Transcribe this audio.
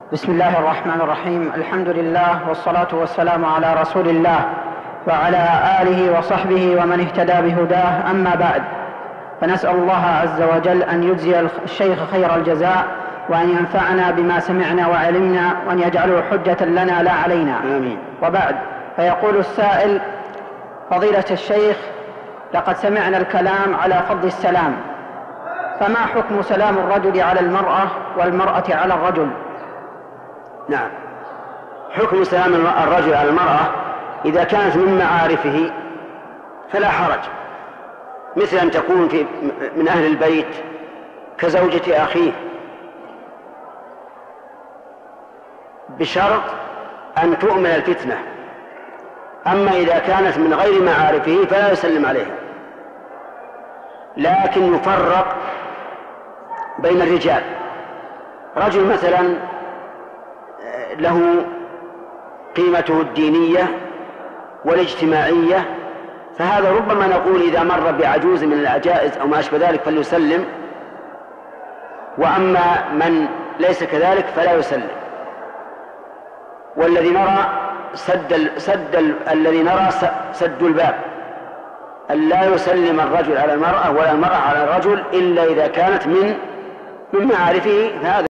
بسم الله الرحمن الرحيم. الحمد لله والصلاة والسلام على رسول الله وعلى آله وصحبه ومن اهتدى بهداه. أما بعد، فنسأل الله عز وجل أن يجزي الشيخ خير الجزاء، وأن ينفعنا بما سمعنا وعلمنا، وأن يجعله حجة لنا لا علينا. آمين. وبعد، فيقول السائل: فضيلة الشيخ، لقد سمعنا الكلام على فضل السلام، فما حكم سلام الرجل على المرأة والمرأة على الرجل؟ نعم، حكم سلام الرجل على المرأة إذا كانت من معارفه فلا حرج، مثل أن تكون من أهل البيت كزوجة أخيه، بشرط أن تؤمن الفتنة. أما إذا كانت من غير معارفه فلا يسلم عليها، لكن يفرق بين الرجال. رجل مثلا له قيمته الدينية والاجتماعية، فهذا ربما نقول إذا مر بعجوز من العجائز أو ما أشبه ذلك فليسلم، وأما من ليس كذلك فلا يسلم. والذي نرى الذي نرى سد الباب، أن لا يسلم الرجل على المرأة ولا المرأة على الرجل إلا إذا كانت من معارفه، فهذا